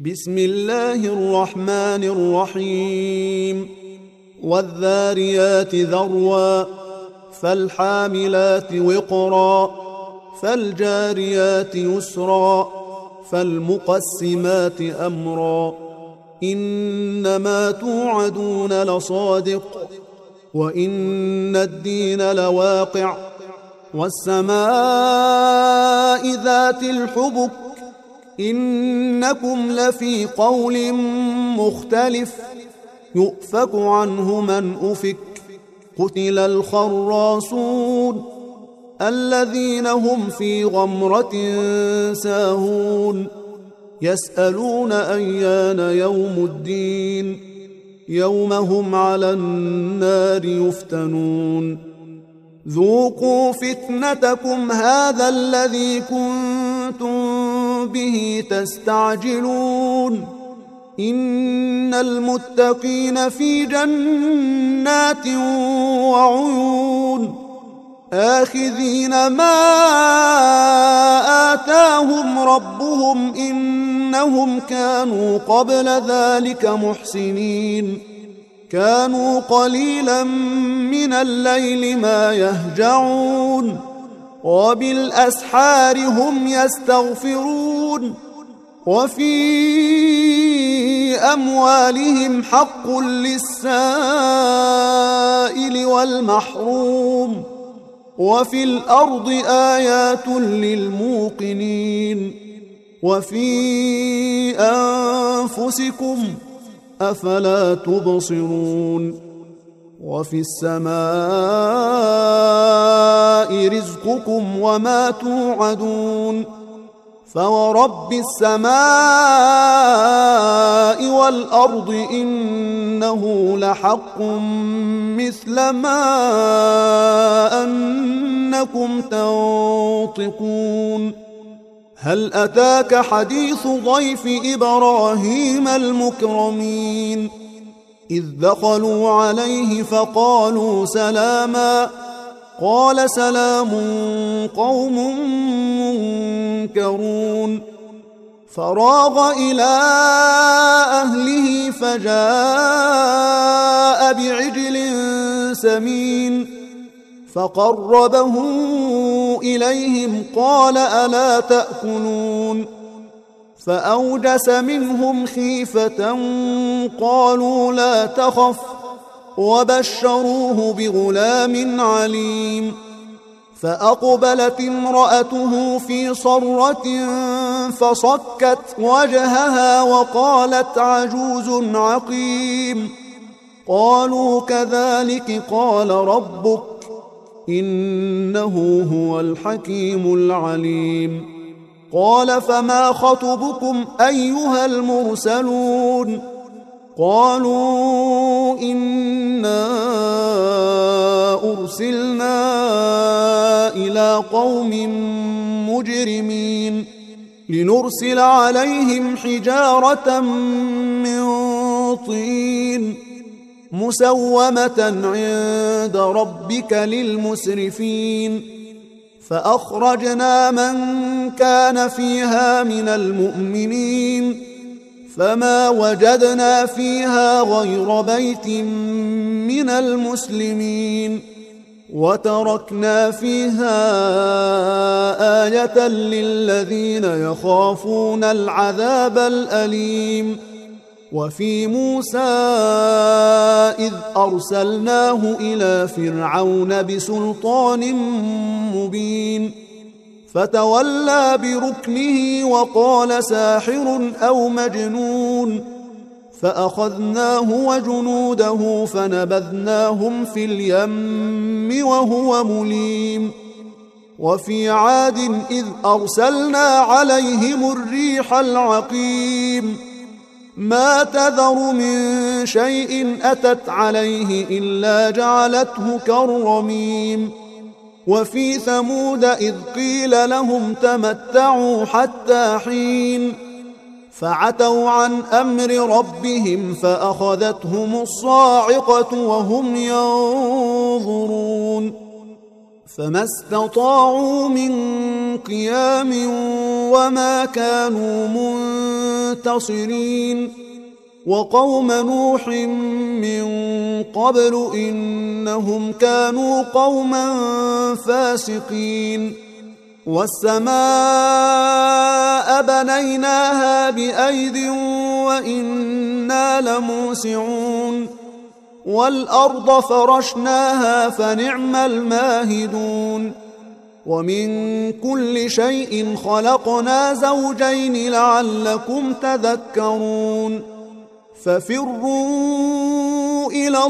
بسم الله الرحمن الرحيم والذاريات ذروا فالحاملات وقرا فالجاريات يسرا فالمقسمات أمرا إنما توعدون لصادق وإن الدين لواقع والسماء ذات الحبك إنكم لفي قول مختلف يؤفك عنه من أفك قتل الخراصون الذين هم في غمرة ساهون يسألون أيان يوم الدين يوم هم على النار يفتنون ذوقوا فتنتكم هذا الذي كنتم به تستعجلون إن المتقين في جنات وعيون آخذين ما آتاهم ربهم إنهم كانوا قبل ذلك محسنين كانوا قليلا من الليل ما يهجعون وبالأسحار هم يستغفرون وفي أموالهم حق للسائل والمحروم وفي الأرض آيات للموقنين وفي أنفسكم أفلا تبصرون وفي السماء رزقكم وما توعدون فورب السماء والأرض إنه لحق مثل ما أنكم تنطقون هل أتاك حديث ضيف إبراهيم المكرمين إذ دخلوا عليه فقالوا سلاما قال سلام قوم منكرون فراغ إلى أهله فجاء بعجل سمين فقربه إليهم قال ألا تأكلون فأوجس منهم خيفة قالوا لا تخف وبشروه بغلام عليم فأقبلت امرأته في صرة فصكت وجهها وقالت عجوز عقيم قالوا كذلك قال ربك إنه هو الحكيم العليم قال فما خطبكم أيها المرسلون قالوا إنا أرسلنا إلى قوم مجرمين لنرسل عليهم حجارة من طين مسومة عند ربك للمسرفين فأخرجنا من كان فيها من المؤمنين فما وجدنا فيها غير بيت من المسلمين وتركنا فيها آية للذين يخافون العذاب الأليم وفي موسى إذ أرسلناه إلى فرعون بسلطان مبين فتولى بركنه وقال ساحر أو مجنون فأخذناه وجنوده فنبذناهم في اليم وهو مليم وفي عاد إذ أرسلنا عليهم الريح العقيم ما تذر من شيء أتت عليه إلا جعلته كالرميم وفي ثمود إذ قيل لهم تمتعوا حتى حين فعتوا عن أمر ربهم فأخذتهم الصاعقة وهم ينظرون فما استطاعوا من قيام وما كانوا منتصرين وقوم نوح من قبل إنهم كانوا قوما فاسقين والسماء بنيناها بأيد وإنا لموسعون والأرض فرشناها فنعم الماهدون ومن كل شيء خلقنا زوجين لعلكم تذكرون ففروا إلى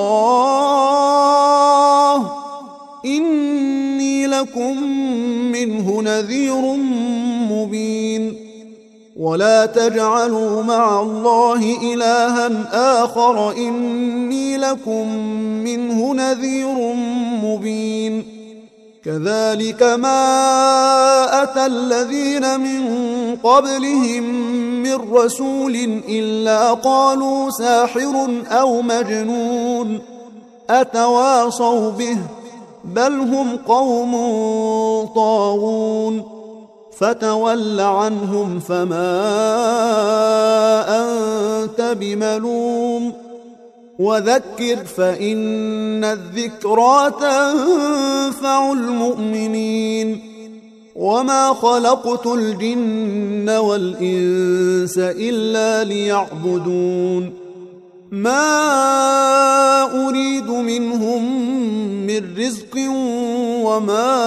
الله إني لكم منه نذير مبين ولا تجعلوا مع الله إلها آخر إني لكم منه نذير مبين كذلك ما أتى الذين من قبلهم من رسول إلا قالوا ساحر أو مجنون أتواصوا به بل هم قوم طاغون فتول عنهم فما أنت بملوم وذكر فإن الذكرى تنفع المؤمنين وما خلقت الجن والإنس إلا ليعبدون ما أريد منهم من رزق وما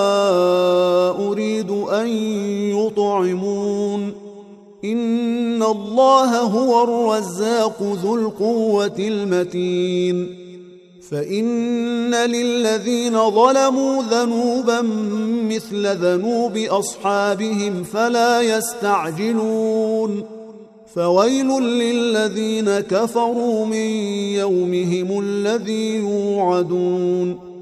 أريد أن يطعمون إن الله هو الرزاق ذو القوة المتين فإن للذين ظلموا ذنوبا مثل ذنوب أصحابهم فلا يستعجلون فويل للذين كفروا من يومهم الذي يوعدون